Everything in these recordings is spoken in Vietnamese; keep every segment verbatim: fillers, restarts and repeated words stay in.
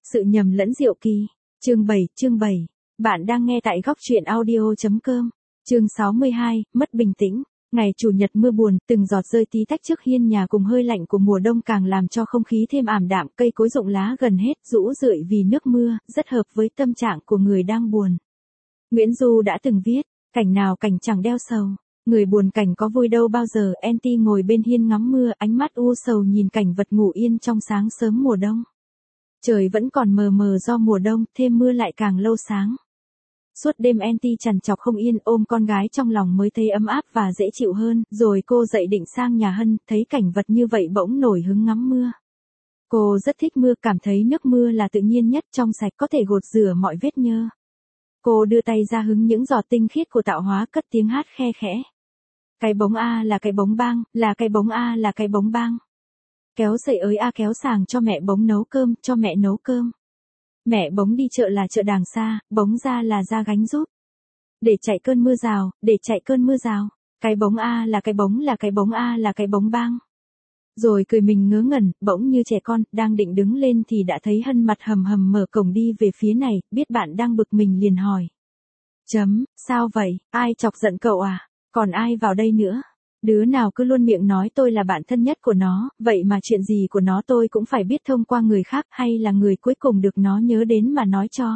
Sự nhầm lẫn diệu kỳ. Chương bảy, chương bảy. Bạn đang nghe tại góc truyện audio.com. Chương sáu mươi hai, mất bình tĩnh. Ngày chủ nhật mưa buồn, từng giọt rơi tí tách trước hiên nhà cùng hơi lạnh của mùa đông càng làm cho không khí thêm ảm đạm, cây cối rụng lá gần hết, rũ rượi vì nước mưa, rất hợp với tâm trạng của người đang buồn. Nguyễn Du đã từng viết, cảnh nào cảnh chẳng đeo sầu. Người buồn cảnh có vui đâu bao giờ. Anty ngồi bên hiên ngắm mưa, ánh mắt u sầu nhìn cảnh vật ngủ yên trong sáng sớm mùa đông. Trời vẫn còn mờ mờ do mùa đông, thêm mưa lại càng lâu sáng. Suốt đêm Anty trằn trọc không yên, ôm con gái trong lòng mới thấy ấm áp và dễ chịu hơn, rồi cô dậy định sang nhà Hân, thấy cảnh vật như vậy bỗng nổi hứng ngắm mưa. Cô rất thích mưa, cảm thấy nước mưa là tự nhiên nhất, trong sạch, có thể gột rửa mọi vết nhơ. Cô đưa tay ra hứng những giọt tinh khiết của tạo hóa, cất tiếng hát khe khẽ. Cái bóng A là cái bóng bang, là cái bóng A là cái bóng bang. Kéo sợi ới A kéo sàng cho mẹ bóng nấu cơm, cho mẹ nấu cơm. Mẹ bóng đi chợ là chợ đàng xa, bóng ra là ra gánh giúp. Để chạy cơn mưa rào, để chạy cơn mưa rào. Cái bóng A là cái bóng là cái bóng A là cái bóng bang. Rồi cười mình ngớ ngẩn, bỗng như trẻ con, đang định đứng lên thì đã thấy Hân mặt hầm hầm mở cổng đi về phía này, biết bạn đang bực mình liền hỏi. Chấm, sao vậy, ai chọc giận cậu à? Còn ai vào đây nữa? Đứa nào cứ luôn miệng nói tôi là bạn thân nhất của nó, vậy mà chuyện gì của nó tôi cũng phải biết thông qua người khác, hay là người cuối cùng được nó nhớ đến mà nói cho.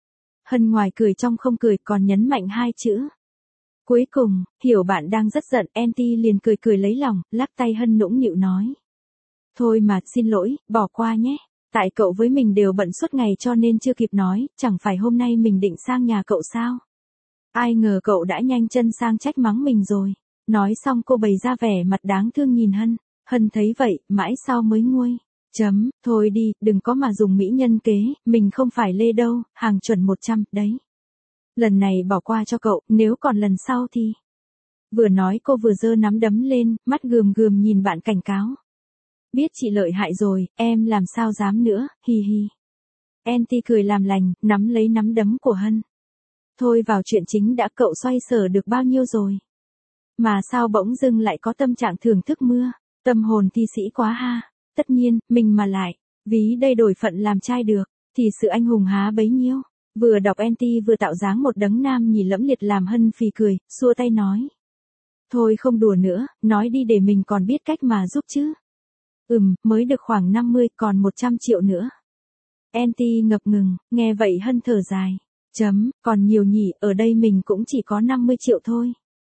Hân ngoài cười trong không cười, còn nhấn mạnh hai chữ. Cuối cùng, hiểu bạn đang rất giận, Anty liền cười cười lấy lòng, lắc tay Hân nũng nịu nói. Thôi mà, xin lỗi, bỏ qua nhé. Tại cậu với mình đều bận suốt ngày cho nên chưa kịp nói, chẳng phải hôm nay mình định sang nhà cậu sao? Ai ngờ cậu đã nhanh chân sang trách mắng mình rồi. Nói xong cô bày ra vẻ mặt đáng thương nhìn Hân. Hân thấy vậy, mãi sau mới nguôi. Chấm, thôi đi, đừng có mà dùng mỹ nhân kế, mình không phải lê đâu, hàng chuẩn một trăm, đấy. Lần này bỏ qua cho cậu, nếu còn lần sau thì... Vừa nói cô vừa giơ nắm đấm lên, mắt gườm gườm nhìn bạn cảnh cáo. Biết chị lợi hại rồi, em làm sao dám nữa, hi hi. Anty cười làm lành, nắm lấy nắm đấm của Hân. Thôi vào chuyện chính đã, cậu xoay sở được bao nhiêu rồi? Mà sao bỗng dưng lại có tâm trạng thưởng thức mưa, tâm hồn thi sĩ quá ha. Tất nhiên, mình mà lại, ví đây đổi phận làm trai được, thì sự anh hùng há bấy nhiêu. Vừa đọc Anty vừa tạo dáng một đấng nam nhì lẫm liệt làm Hân phì cười, xua tay nói. Thôi không đùa nữa, nói đi để mình còn biết cách mà giúp chứ. Ừm, mới được khoảng năm mươi, còn một trăm triệu nữa. Anty ngập ngừng, nghe vậy Hân thở dài. Chấm, còn nhiều nhỉ, ở đây mình cũng chỉ có năm mươi triệu thôi.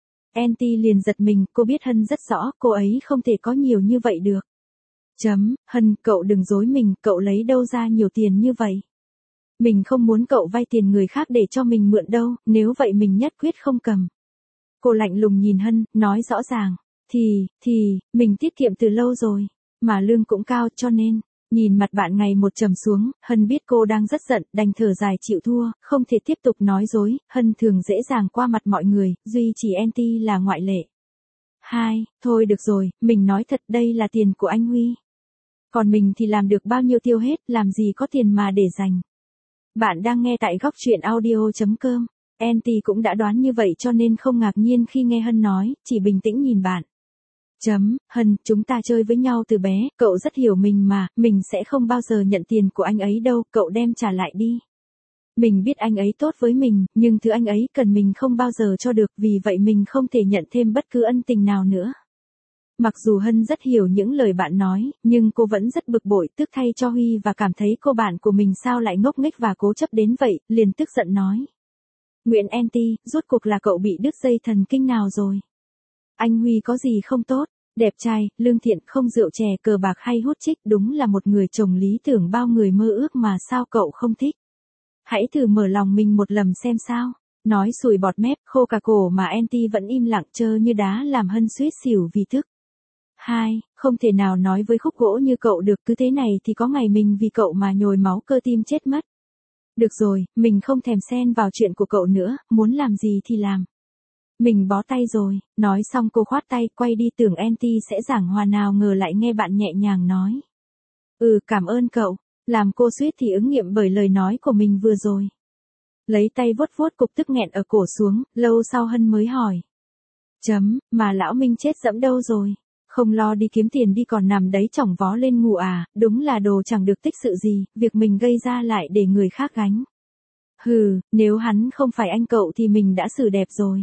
Anty liền giật mình, cô biết Hân rất rõ, cô ấy không thể có nhiều như vậy được. Chấm, Hân, cậu đừng dối mình, cậu lấy đâu ra nhiều tiền như vậy? Mình không muốn cậu vay tiền người khác để cho mình mượn đâu, nếu vậy mình nhất quyết không cầm. Cô lạnh lùng nhìn Hân, nói rõ ràng. Thì, thì, mình tiết kiệm từ lâu rồi, mà lương cũng cao cho nên... Nhìn mặt bạn ngày một trầm xuống, Hân biết cô đang rất giận, đành thở dài chịu thua, không thể tiếp tục nói dối, Hân thường dễ dàng qua mặt mọi người, duy chỉ Anty là ngoại lệ. Hai, thôi được rồi, mình nói thật đây là tiền của anh Huy. Còn mình thì làm được bao nhiêu tiêu hết, làm gì có tiền mà để dành. Bạn đang nghe tại góc truyện audio.com. Anty cũng đã đoán như vậy cho nên không ngạc nhiên khi nghe Hân nói, chỉ bình tĩnh nhìn bạn. Chấm, Hân, chúng ta chơi với nhau từ bé, cậu rất hiểu mình mà, mình sẽ không bao giờ nhận tiền của anh ấy đâu, cậu đem trả lại đi. Mình biết anh ấy tốt với mình, nhưng thứ anh ấy cần mình không bao giờ cho được, vì vậy mình không thể nhận thêm bất cứ ân tình nào nữa. Mặc dù Hân rất hiểu những lời bạn nói, nhưng cô vẫn rất bực bội, tức thay cho Huy và cảm thấy cô bạn của mình sao lại ngốc nghếch và cố chấp đến vậy, liền tức giận nói. Nguyễn Anty, rốt cuộc là cậu bị đứt dây thần kinh nào rồi? Anh Huy có gì không tốt, đẹp trai, lương thiện, không rượu chè, cờ bạc hay hút chích, đúng là một người chồng lý tưởng bao người mơ ước mà sao cậu không thích. Hãy thử mở lòng mình một lần xem sao. Nói sùi bọt mép, khô cả cổ mà Anty vẫn im lặng trơ như đá làm Hân suýt xỉu vì tức. Hai, không thể nào nói với khúc gỗ như cậu được, cứ thế này thì có ngày mình vì cậu mà nhồi máu cơ tim chết mất. Được rồi, mình không thèm xen vào chuyện của cậu nữa, muốn làm gì thì làm. Mình bó tay rồi, nói xong cô khoát tay, quay đi tưởng Anty sẽ giảng hòa nào ngờ lại nghe bạn nhẹ nhàng nói. Ừ, cảm ơn cậu, làm cô suýt thì ứng nghiệm bởi lời nói của mình vừa rồi. Lấy tay vuốt vuốt cục tức nghẹn ở cổ xuống, lâu sau Hân mới hỏi. Chấm, mà lão Minh chết dẫm đâu rồi? Không lo đi kiếm tiền đi còn nằm đấy chỏng vó lên ngủ à, đúng là đồ chẳng được tích sự gì, việc mình gây ra lại để người khác gánh. Hừ, nếu hắn không phải anh cậu thì mình đã xử đẹp rồi.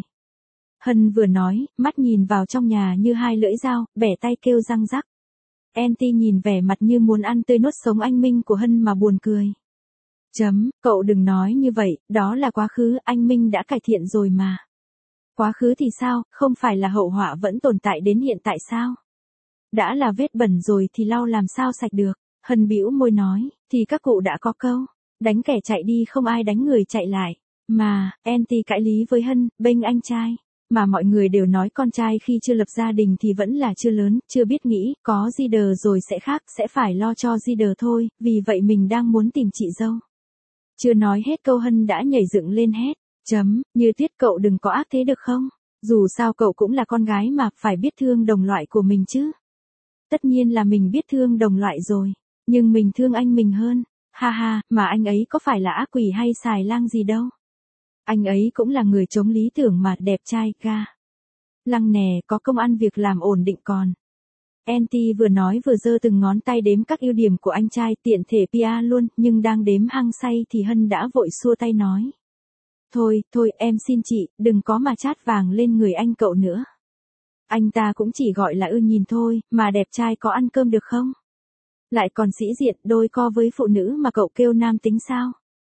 Hân vừa nói, mắt nhìn vào trong nhà như hai lưỡi dao, bẻ tay kêu răng rắc. Anty nhìn vẻ mặt như muốn ăn tươi nuốt sống anh Minh của Hân mà buồn cười. Chấm, cậu đừng nói như vậy, đó là quá khứ, anh Minh đã cải thiện rồi mà. Quá khứ thì sao, không phải là hậu họa vẫn tồn tại đến hiện tại sao? Đã là vết bẩn rồi thì lau làm sao sạch được. Hân bĩu môi nói, thì các cụ đã có câu, đánh kẻ chạy đi không ai đánh người chạy lại. Mà, Anty cãi lý với Hân, bênh anh trai. Mà mọi người đều nói con trai khi chưa lập gia đình thì vẫn là chưa lớn, chưa biết nghĩ, có di đờ rồi sẽ khác, sẽ phải lo cho di đờ thôi, vì vậy mình đang muốn tìm chị dâu. Chưa nói hết câu Hân đã nhảy dựng lên hét. Chấm, Như Tuyết cậu đừng có ác thế được không? Dù sao cậu cũng là con gái mà, phải biết thương đồng loại của mình chứ. Tất nhiên là mình biết thương đồng loại rồi, nhưng mình thương anh mình hơn. Ha ha, mà anh ấy có phải là ác quỷ hay xài lang gì đâu. Anh ấy cũng là người chống lý tưởng mà, đẹp trai, ga. Lăng nè, có công ăn việc làm ổn định còn. Anty vừa nói vừa giơ từng ngón tay đếm các ưu điểm của anh trai, tiện thể pê e luôn, nhưng đang đếm hăng say thì Hân đã vội xua tay nói. Thôi, thôi, em xin chị, đừng có mà chát vàng lên người anh cậu nữa. Anh ta cũng chỉ gọi là ưa nhìn thôi, mà đẹp trai có ăn cơm được không? Lại còn sĩ diện, đôi co với phụ nữ mà cậu kêu nam tính sao?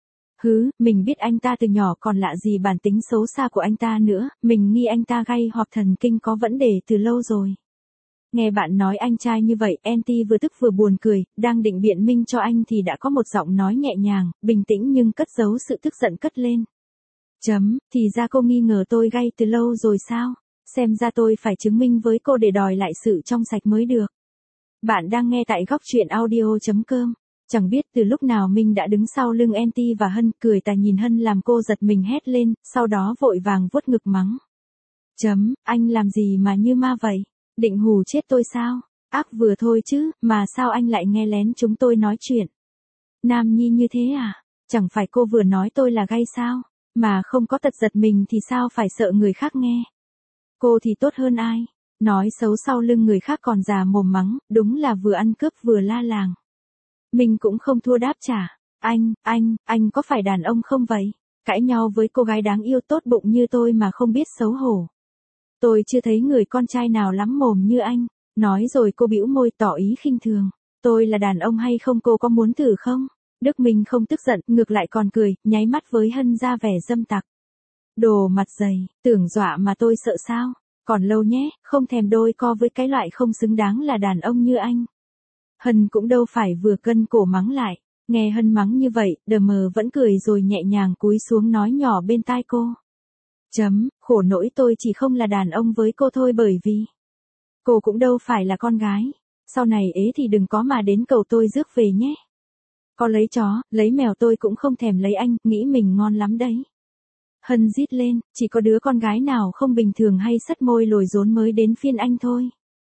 Hứ, mình biết anh ta từ nhỏ còn lạ gì bản tính xấu xa của anh ta nữa, mình nghi anh ta gay hoặc thần kinh có vấn đề từ lâu rồi. Nghe bạn nói anh trai như vậy, Anty vừa tức vừa buồn cười, đang định biện minh cho anh thì đã có một giọng nói nhẹ nhàng, bình tĩnh nhưng cất giấu sự tức giận cất lên. Chấm, thì ra cô nghi ngờ tôi gay từ lâu rồi sao? Xem ra tôi phải chứng minh với cô để đòi lại sự trong sạch mới được. Bạn đang nghe tại góc truyện audio chấm com. Chẳng biết từ lúc nào Minh đã đứng sau lưng Anty và Hân, cười tà nhìn Hân làm cô giật mình hét lên, sau đó vội vàng vuốt ngực mắng. Chấm, anh làm gì mà như ma vậy? Định hù chết tôi sao? Ác vừa thôi chứ, mà sao anh lại nghe lén chúng tôi nói chuyện? Nam nhi như thế à? Chẳng phải cô vừa nói tôi là gay sao? Mà không có tật giật mình thì sao phải sợ người khác nghe? Cô thì tốt hơn ai? Nói xấu sau lưng người khác còn già mồm mắng, đúng là vừa ăn cướp vừa la làng. Mình cũng không thua đáp trả. Anh, anh, anh có phải đàn ông không vậy? Cãi nhau với cô gái đáng yêu tốt bụng như tôi mà không biết xấu hổ. Tôi chưa thấy người con trai nào lắm mồm như anh. Nói rồi cô bĩu môi tỏ ý khinh thường. Tôi là đàn ông hay không, cô có muốn thử không? Đức Minh không tức giận, ngược lại còn cười, nháy mắt với Hân ra vẻ dâm tặc. Đồ mặt dày, tưởng dọa mà tôi sợ sao? Còn lâu nhé, không thèm đôi co với cái loại không xứng đáng là đàn ông như anh. Hân cũng đâu phải vừa cân cổ mắng lại. Nghe Hân mắng như vậy, đờ mờ vẫn cười rồi nhẹ nhàng cúi xuống nói nhỏ bên tai cô. Chấm, khổ nỗi tôi chỉ không là đàn ông với cô thôi, bởi vì cô cũng đâu phải là con gái. Sau này ế thì đừng có mà đến cầu tôi rước về nhé. Có lấy chó, lấy mèo tôi cũng không thèm lấy anh, nghĩ mình ngon lắm đấy. Hân rít lên, chỉ có đứa con gái nào không bình thường hay sất môi lồi rốn mới đến phiên anh thôi.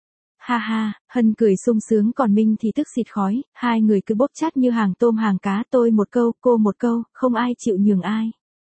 Ha ha, Hân cười sung sướng, còn Minh thì tức xịt khói, hai người cứ bốc chát như hàng tôm hàng cá, tôi một câu, cô một câu, không ai chịu nhường ai.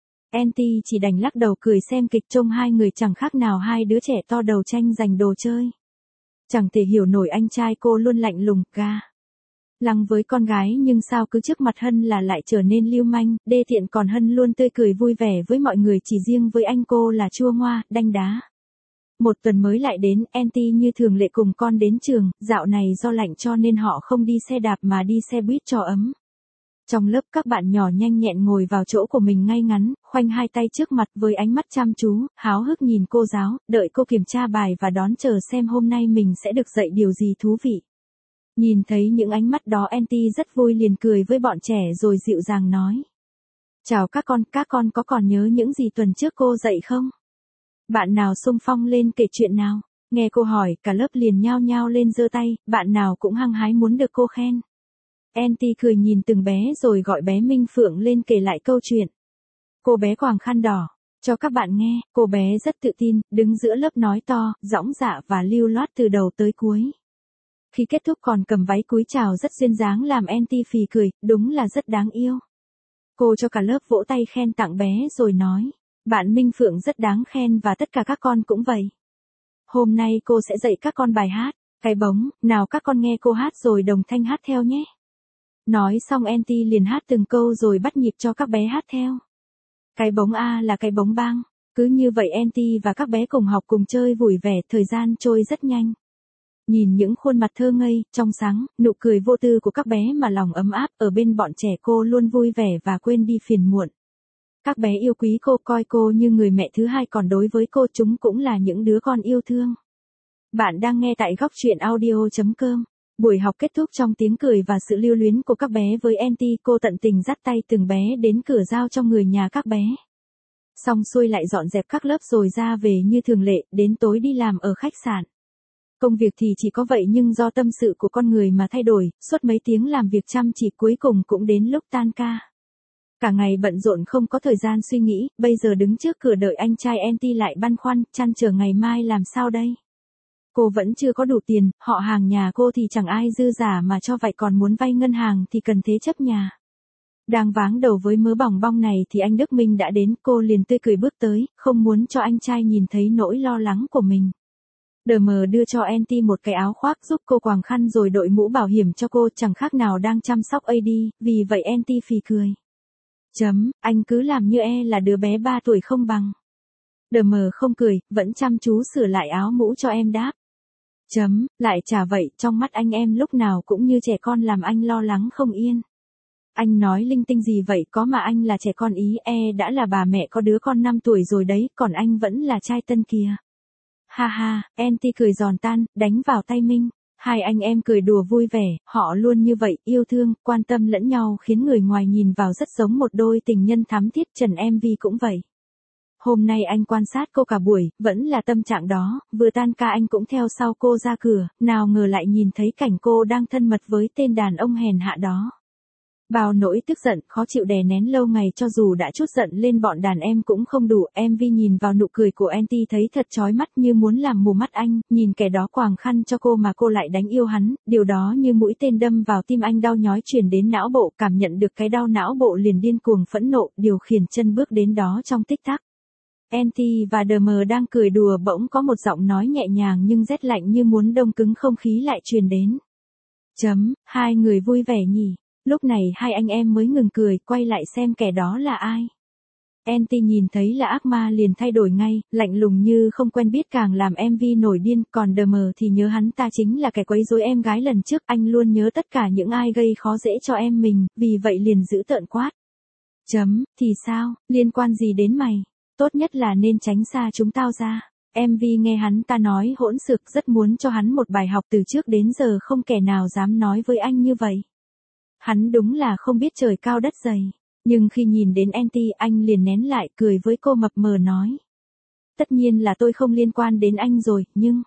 Anty chỉ đành lắc đầu cười xem kịch, trông hai người chẳng khác nào hai đứa trẻ to đầu tranh giành đồ chơi. Chẳng thể hiểu nổi anh trai cô luôn lạnh lùng, ga lăng với con gái, nhưng sao cứ trước mặt Hân là lại trở nên lưu manh, đê tiện, còn Hân luôn tươi cười vui vẻ với mọi người, chỉ riêng với anh cô là chua ngoa, đanh đá. Một tuần mới lại đến, Anty như thường lệ cùng con đến trường, dạo này do lạnh cho nên họ không đi xe đạp mà đi xe buýt cho ấm. Trong lớp các bạn nhỏ nhanh nhẹn ngồi vào chỗ của mình ngay ngắn, khoanh hai tay trước mặt với ánh mắt chăm chú, háo hức nhìn cô giáo, đợi cô kiểm tra bài và đón chờ xem hôm nay mình sẽ được dạy điều gì thú vị. Nhìn thấy những ánh mắt đó, Anty rất vui, liền cười với bọn trẻ rồi dịu dàng nói. Chào các con, các con có còn nhớ những gì tuần trước cô dạy không? Bạn nào xung phong lên kể chuyện nào? Nghe cô hỏi, cả lớp liền nhao nhao lên giơ tay, bạn nào cũng hăng hái muốn được cô khen. Anty cười nhìn từng bé rồi gọi bé Minh Phượng lên kể lại câu chuyện. Cô bé quàng khăn đỏ cho các bạn nghe, cô bé rất tự tin, đứng giữa lớp nói to, dõng dạc và lưu loát từ đầu tới cuối. Khi kết thúc còn cầm váy cúi chào rất duyên dáng làm Anty phì cười, đúng là rất đáng yêu. Cô cho cả lớp vỗ tay khen tặng bé rồi nói, bạn Minh Phượng rất đáng khen và tất cả các con cũng vậy. Hôm nay cô sẽ dạy các con bài hát. Cái bóng, nào các con nghe cô hát rồi đồng thanh hát theo nhé. Nói xong Anty liền hát từng câu rồi bắt nhịp cho các bé hát theo. Cái bóng A là cái bóng bang. Cứ như vậy Anty và các bé cùng học cùng chơi vui vẻ, thời gian trôi rất nhanh. Nhìn những khuôn mặt thơ ngây, trong sáng, nụ cười vô tư của các bé mà lòng ấm áp, ở bên bọn trẻ cô luôn vui vẻ và quên đi phiền muộn. Các bé yêu quý cô, coi cô như người mẹ thứ hai, còn đối với cô chúng cũng là những đứa con yêu thương. Bạn đang nghe tại góc truyện audio chấm com. Buổi học kết thúc trong tiếng cười và sự lưu luyến của các bé với Anty, cô tận tình dắt tay từng bé đến cửa giao cho người nhà các bé. Xong xuôi lại dọn dẹp các lớp rồi ra về như thường lệ, đến tối đi làm ở khách sạn. Công việc thì chỉ có vậy nhưng do tâm sự của con người mà thay đổi, suốt mấy tiếng làm việc chăm chỉ cuối cùng cũng đến lúc tan ca. Cả ngày bận rộn không có thời gian suy nghĩ, bây giờ đứng trước cửa đợi anh trai Anty lại băn khoăn, chăn trở ngày mai làm sao đây. Cô vẫn chưa có đủ tiền, họ hàng nhà cô thì chẳng ai dư giả mà cho vậy, còn muốn vay ngân hàng thì cần thế chấp nhà. Đang váng đầu với mớ bòng bong này thì anh Đức Minh đã đến, cô liền tươi cười bước tới, không muốn cho anh trai nhìn thấy nỗi lo lắng của mình. đê em đưa cho Anty một cái áo khoác, giúp cô quàng khăn rồi đội mũ bảo hiểm cho cô, chẳng khác nào đang chăm sóc a đê, vì vậy Anty phì cười. Chấm, anh cứ làm như e là đứa bé ba tuổi không bằng. đê em không cười, vẫn chăm chú sửa lại áo mũ cho em đáp. Chấm, lại chả vậy, trong mắt anh em lúc nào cũng như trẻ con làm anh lo lắng không yên. Anh nói linh tinh gì vậy, có mà anh là trẻ con ý, e đã là bà mẹ có đứa con năm tuổi rồi đấy, còn anh vẫn là trai tân kìa. Ha ha, Anty cười giòn tan, đánh vào tay Minh. Hai anh em cười đùa vui vẻ, họ luôn như vậy, yêu thương, quan tâm lẫn nhau khiến người ngoài nhìn vào rất giống một đôi tình nhân thắm thiết. Trần em vê cũng vậy. Hôm nay anh quan sát cô cả buổi, vẫn là tâm trạng đó, vừa tan ca anh cũng theo sau cô ra cửa, nào ngờ lại nhìn thấy cảnh cô đang thân mật với tên đàn ông hèn hạ đó. Bao nỗi tức giận, khó chịu đè nén lâu ngày, cho dù đã trút giận lên bọn đàn em cũng không đủ. em vê nhìn vào nụ cười của Anty thấy thật chói mắt, như muốn làm mù mắt anh, nhìn kẻ đó quàng khăn cho cô mà cô lại đánh yêu hắn, điều đó như mũi tên đâm vào tim anh, đau nhói truyền đến não bộ, cảm nhận được cái đau não bộ liền điên cuồng phẫn nộ, điều khiển chân bước đến đó trong tích tắc. Anty và đê em đang cười đùa, bỗng có một giọng nói nhẹ nhàng nhưng rét lạnh như muốn đông cứng không khí lại truyền đến. Chấm, hai người vui vẻ nhỉ. Lúc này hai anh em mới ngừng cười, quay lại xem kẻ đó là ai. Anty nhìn thấy là ác ma liền thay đổi ngay, lạnh lùng như không quen biết, càng làm em vê nổi điên, còn đê em thì nhớ hắn ta chính là kẻ quấy rối em gái lần trước, anh luôn nhớ tất cả những ai gây khó dễ cho em mình, vì vậy liền giữ tợn quát. Chấm, thì sao, liên quan gì đến mày? Tốt nhất là nên tránh xa chúng tao ra. em vê nghe hắn ta nói hỗn xược, rất muốn cho hắn một bài học, từ trước đến giờ không kẻ nào dám nói với anh như vậy. Hắn đúng là không biết trời cao đất dày. Nhưng khi nhìn đến Anty, anh liền nén lại, cười với cô mập mờ nói. Tất nhiên là tôi không liên quan đến anh rồi, nhưng...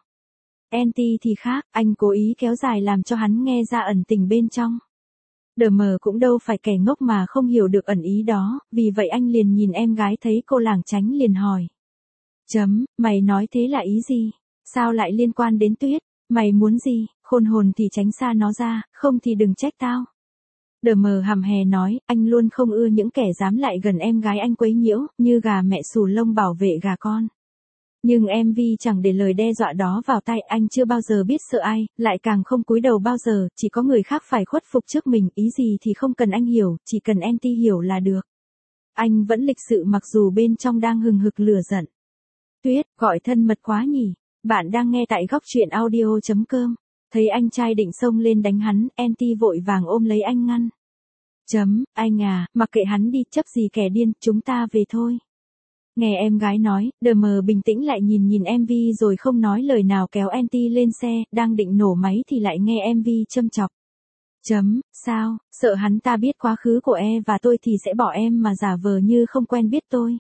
Anty thì khác, anh cố ý kéo dài làm cho hắn nghe ra ẩn tình bên trong. đê em cũng đâu phải kẻ ngốc mà không hiểu được ẩn ý đó, vì vậy anh liền nhìn em gái thấy cô lảng tránh liền hỏi. Chấm, mày nói thế là ý gì? Sao lại liên quan đến Tuyết? Mày muốn gì? Khôn hồn thì tránh xa nó ra, không thì đừng trách tao. đê em hầm hè nói, anh luôn không ưa những kẻ dám lại gần em gái anh quấy nhiễu, như gà mẹ xù lông bảo vệ gà con. Nhưng em vê chẳng để lời đe dọa đó vào tai, anh chưa bao giờ biết sợ ai, lại càng không cúi đầu bao giờ, chỉ có người khác phải khuất phục trước mình, ý gì thì không cần anh hiểu, chỉ cần Anty hiểu là được. Anh vẫn lịch sự mặc dù bên trong đang hừng hực lửa giận. Tuyết, gọi thân mật quá nhỉ. Bạn đang nghe tại góc truyện audio chấm com. Thấy anh trai định xông lên đánh hắn, Anty vội vàng ôm lấy anh ngăn. Chấm, anh à, mặc kệ hắn đi, chấp gì kẻ điên, chúng ta về thôi. Nghe em gái nói, đê em bình tĩnh lại nhìn nhìn em vê rồi không nói lời nào kéo Anty lên xe, đang định nổ máy thì lại nghe em vê châm chọc. Chấm, sao, sợ hắn ta biết quá khứ của e và tôi thì sẽ bỏ em mà giả vờ như không quen biết tôi.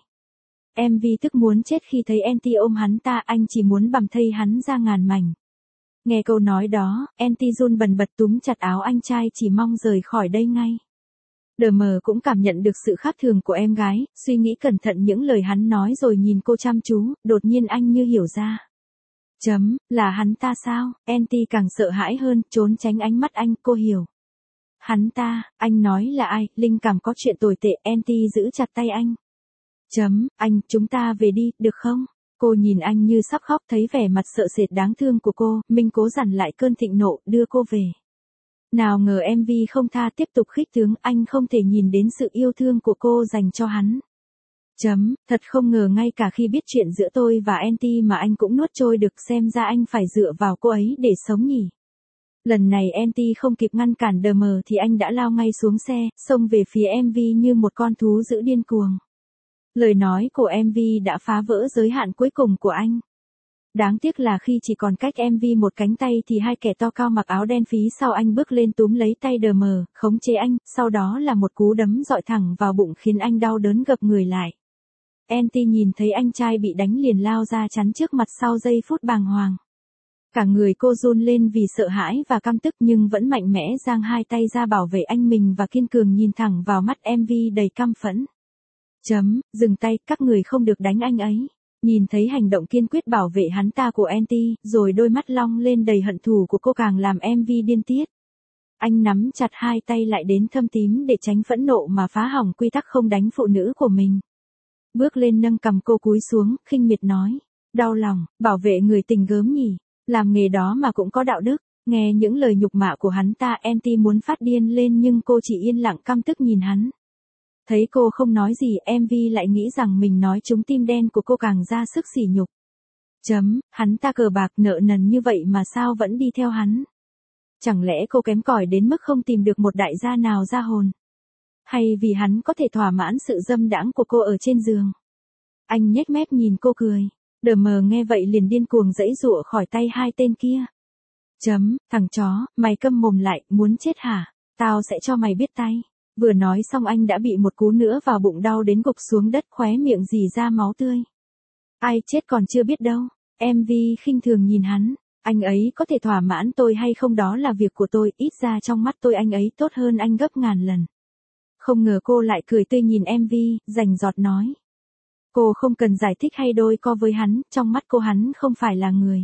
em vê tức muốn chết khi thấy Anty ôm hắn ta, anh chỉ muốn bằm thây hắn ra ngàn mảnh. Nghe câu nói đó, Anty run bần bật túm chặt áo anh trai, chỉ mong rời khỏi đây ngay. đê em cũng cảm nhận được sự khác thường của em gái, suy nghĩ cẩn thận những lời hắn nói rồi nhìn cô chăm chú, đột nhiên anh như hiểu ra. Chấm, là hắn ta sao? Anty càng sợ hãi hơn, trốn tránh ánh mắt anh, cô hiểu. Hắn ta, anh nói là ai? Linh cảm có chuyện tồi tệ, Anty giữ chặt tay anh. Chấm, anh, chúng ta về đi, được không? Cô nhìn anh như sắp khóc, thấy vẻ mặt sợ sệt đáng thương của cô, Minh cố dằn lại cơn thịnh nộ, đưa cô về. Nào ngờ em vê không tha, tiếp tục khích tướng, anh không thể nhìn đến sự yêu thương của cô dành cho hắn. Chấm, thật không ngờ ngay cả khi biết chuyện giữa tôi và Anty mà anh cũng nuốt trôi được, xem ra anh phải dựa vào cô ấy để sống nhỉ. Lần này Anty không kịp ngăn cản đờ mờ thì anh đã lao ngay xuống xe, xông về phía em vê như một con thú dữ điên cuồng. Lời nói của em vê đã phá vỡ giới hạn cuối cùng của anh. Đáng tiếc là khi chỉ còn cách em vê một cánh tay thì hai kẻ to cao mặc áo đen phía sau anh bước lên túm lấy tay đờ mờ, khống chế anh, sau đó là một cú đấm dọi thẳng vào bụng khiến anh đau đớn gập người lại. Anty nhìn thấy anh trai bị đánh liền lao ra chắn trước mặt sau giây phút bàng hoàng. Cả người cô run lên vì sợ hãi và căm tức nhưng vẫn mạnh mẽ giang hai tay ra bảo vệ anh mình và kiên cường nhìn thẳng vào mắt em vê đầy căm phẫn. Chấm, dừng tay, các người không được đánh anh ấy. Nhìn thấy hành động kiên quyết bảo vệ hắn ta của Anty, rồi đôi mắt long lên đầy hận thù của cô càng làm em vê điên tiết. Anh nắm chặt hai tay lại đến thâm tím để tránh phẫn nộ mà phá hỏng quy tắc không đánh phụ nữ của mình. Bước lên nâng cầm cô cúi xuống, khinh miệt nói. Đau lòng, bảo vệ người tình gớm nhỉ, làm nghề đó mà cũng có đạo đức. Nghe những lời nhục mạ của hắn ta, Anty muốn phát điên lên nhưng cô chỉ yên lặng căm tức nhìn hắn. Thấy cô không nói gì, em vê lại nghĩ rằng mình nói trúng tim đen của cô càng ra sức sỉ nhục. Chấm, hắn ta cờ bạc nợ nần như vậy mà sao vẫn đi theo hắn? Chẳng lẽ cô kém cỏi đến mức không tìm được một đại gia nào ra hồn? Hay vì hắn có thể thỏa mãn sự dâm đãng của cô ở trên giường? Anh nhếch mép nhìn cô cười. Đờ mờ nghe vậy liền điên cuồng giãy giụa khỏi tay hai tên kia. Chấm, thằng chó, mày câm mồm lại, muốn chết hả? Tao sẽ cho mày biết tay. Vừa nói xong anh đã bị một cú nữa vào bụng đau đến gục xuống đất, khóe miệng rỉ ra máu tươi. Ai chết còn chưa biết đâu. Em vê khinh thường nhìn hắn. Anh ấy có thể thỏa mãn tôi hay không đó là việc của tôi, ít ra trong mắt tôi anh ấy tốt hơn anh gấp ngàn lần. Không ngờ cô lại cười tươi nhìn em vê, rành rọt nói. Cô không cần giải thích hay đôi co với hắn, trong mắt cô hắn không phải là người.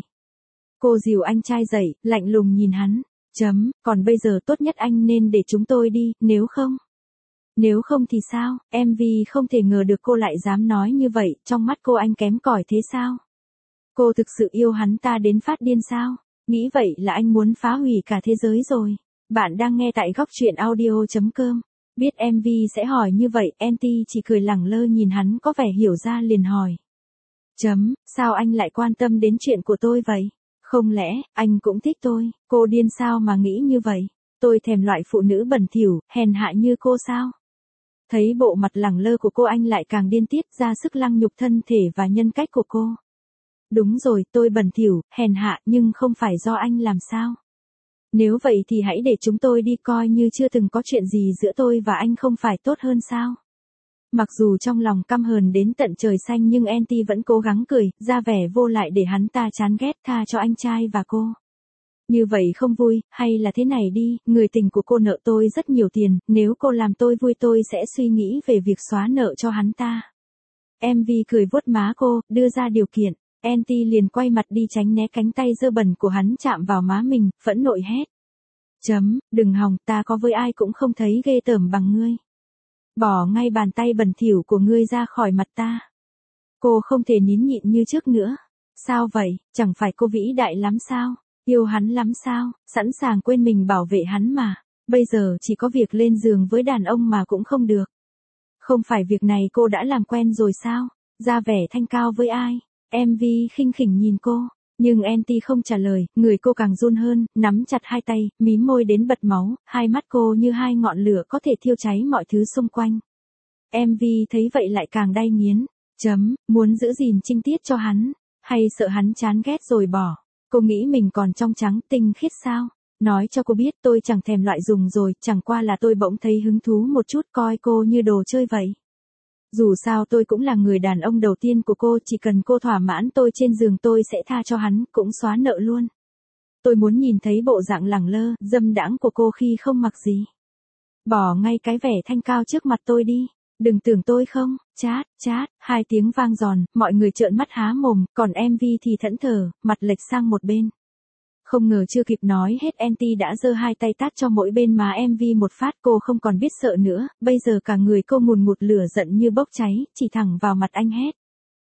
Cô dìu anh trai dậy, lạnh lùng nhìn hắn. Chấm, còn bây giờ tốt nhất anh nên để chúng tôi đi, nếu không. Nếu không thì sao? Em vê không thể ngờ được cô lại dám nói như vậy, trong mắt cô anh kém cỏi thế sao? Cô thực sự yêu hắn ta đến phát điên sao? Nghĩ vậy là anh muốn phá hủy cả thế giới rồi. Bạn đang nghe tại góc truyện audio chấm com. Biết em vê sẽ hỏi như vậy, Anty chỉ cười lẳng lơ nhìn hắn có vẻ hiểu ra liền hỏi. Chấm, sao anh lại quan tâm đến chuyện của tôi vậy? Không lẽ, anh cũng thích tôi? Cô điên sao mà nghĩ như vậy? Tôi thèm loại phụ nữ bẩn thỉu, hèn hạ như cô sao? Thấy bộ mặt lẳng lơ của cô anh lại càng điên tiết, ra sức lăng nhục thân thể và nhân cách của cô. Đúng rồi, tôi bẩn thỉu, hèn hạ nhưng không phải do anh làm sao? Nếu vậy thì hãy để chúng tôi đi, coi như chưa từng có chuyện gì giữa tôi và anh không phải tốt hơn sao? Mặc dù trong lòng căm hờn đến tận trời xanh nhưng Anty vẫn cố gắng cười, ra vẻ vô lại để hắn ta chán ghét, tha cho anh trai và cô. Như vậy không vui, hay là thế này đi, người tình của cô nợ tôi rất nhiều tiền, nếu cô làm tôi vui tôi sẽ suy nghĩ về việc xóa nợ cho hắn ta. em vê cười vuốt má cô, đưa ra điều kiện. Anty liền quay mặt đi tránh né cánh tay dơ bẩn của hắn chạm vào má mình, phẫn nộ hét. Chấm, đừng hòng, ta có với ai cũng không thấy ghê tởm bằng ngươi. Bỏ ngay bàn tay bẩn thỉu của ngươi ra khỏi mặt ta. Cô không thể nín nhịn như trước nữa. Sao vậy, chẳng phải cô vĩ đại lắm sao? Yêu hắn lắm sao, sẵn sàng quên mình bảo vệ hắn mà. Bây giờ chỉ có việc lên giường với đàn ông mà cũng không được. Không phải việc này cô đã làm quen rồi sao? Ra vẻ thanh cao với ai? em vê khinh khỉnh nhìn cô. Nhưng Anty không trả lời, người cô càng run hơn, nắm chặt hai tay, mím môi đến bật máu, hai mắt cô như hai ngọn lửa có thể thiêu cháy mọi thứ xung quanh. em vê thấy vậy lại càng đay nghiến. Chấm, muốn giữ gìn trinh tiết cho hắn, hay sợ hắn chán ghét rồi bỏ. Cô nghĩ mình còn trong trắng tinh khiết sao? Nói cho cô biết tôi chẳng thèm loại dùng rồi, chẳng qua là tôi bỗng thấy hứng thú một chút, coi cô như đồ chơi vậy. Dù sao tôi cũng là người đàn ông đầu tiên của cô, chỉ cần cô thỏa mãn tôi trên giường tôi sẽ tha cho hắn, cũng xóa nợ luôn. Tôi muốn nhìn thấy bộ dạng lẳng lơ, dâm đãng của cô khi không mặc gì. Bỏ ngay cái vẻ thanh cao trước mặt tôi đi. Đừng tưởng tôi không, chát, chát, hai tiếng vang giòn, mọi người trợn mắt há mồm, còn em vê thì thẫn thờ, mặt lệch sang một bên. Không ngờ chưa kịp nói hết Anty đã giơ hai tay tát cho mỗi bên má em vê một phát, cô không còn biết sợ nữa, bây giờ cả người cô ngùn ngụt lửa giận như bốc cháy, chỉ thẳng vào mặt anh hét.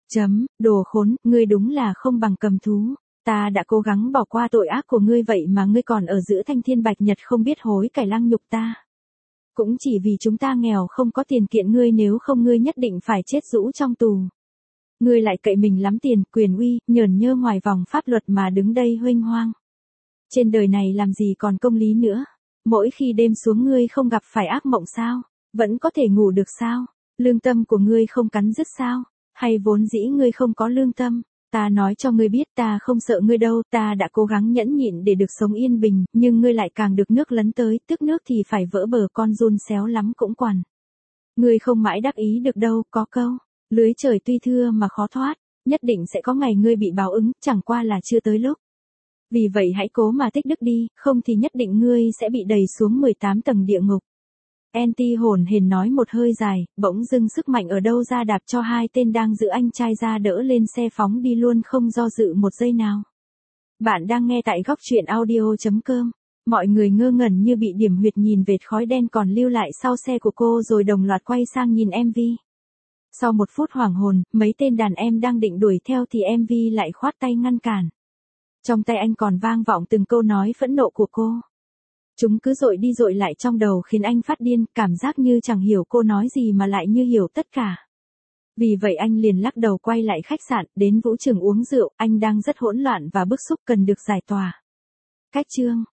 Chấm, đồ khốn, ngươi đúng là không bằng cầm thú. Ta đã cố gắng bỏ qua tội ác của ngươi vậy mà ngươi còn ở giữa thanh thiên bạch nhật không biết hối cải lăng nhục ta. Cũng chỉ vì chúng ta nghèo không có tiền kiện ngươi, nếu không ngươi nhất định phải chết rũ trong tù. Ngươi lại cậy mình lắm tiền, quyền uy, nhởn nhơ ngoài vòng pháp luật mà đứng đây huênh hoang. Trên đời này làm gì còn công lý nữa. Mỗi khi đêm xuống ngươi không gặp phải ác mộng sao? Vẫn có thể ngủ được sao? Lương tâm của ngươi không cắn rứt sao? Hay vốn dĩ ngươi không có lương tâm? Ta nói cho ngươi biết ta không sợ ngươi đâu, ta đã cố gắng nhẫn nhịn để được sống yên bình, nhưng ngươi lại càng được nước lấn tới, tức nước thì phải vỡ bờ, con giun xéo lắm cũng quằn. Ngươi không mãi đắc ý được đâu, có câu, lưới trời tuy thưa mà khó thoát, nhất định sẽ có ngày ngươi bị báo ứng, chẳng qua là chưa tới lúc. Vì vậy hãy cố mà tích đức đi, không thì nhất định ngươi sẽ bị đày xuống mười tám tầng địa ngục. Anti hồn hển nói một hơi dài, bỗng dưng sức mạnh ở đâu ra đạp cho hai tên đang giữ anh trai ra đỡ lên xe phóng đi luôn không do dự một giây nào. Bạn đang nghe tại góc truyện audio chấm com. Mọi người ngơ ngẩn như bị điểm huyệt nhìn vệt khói đen còn lưu lại sau xe của cô rồi đồng loạt quay sang nhìn em vê. Sau một phút hoảng hồn, mấy tên đàn em đang định đuổi theo thì em vê lại khoát tay ngăn cản. Trong tay anh còn vang vọng từng câu nói phẫn nộ của cô. Chúng cứ dội đi dội lại trong đầu khiến anh phát điên, cảm giác như chẳng hiểu cô nói gì mà lại như hiểu tất cả. Vì vậy anh liền lắc đầu quay lại khách sạn, đến vũ trường uống rượu, anh đang rất hỗn loạn và bức xúc cần được giải tỏa. Cách chương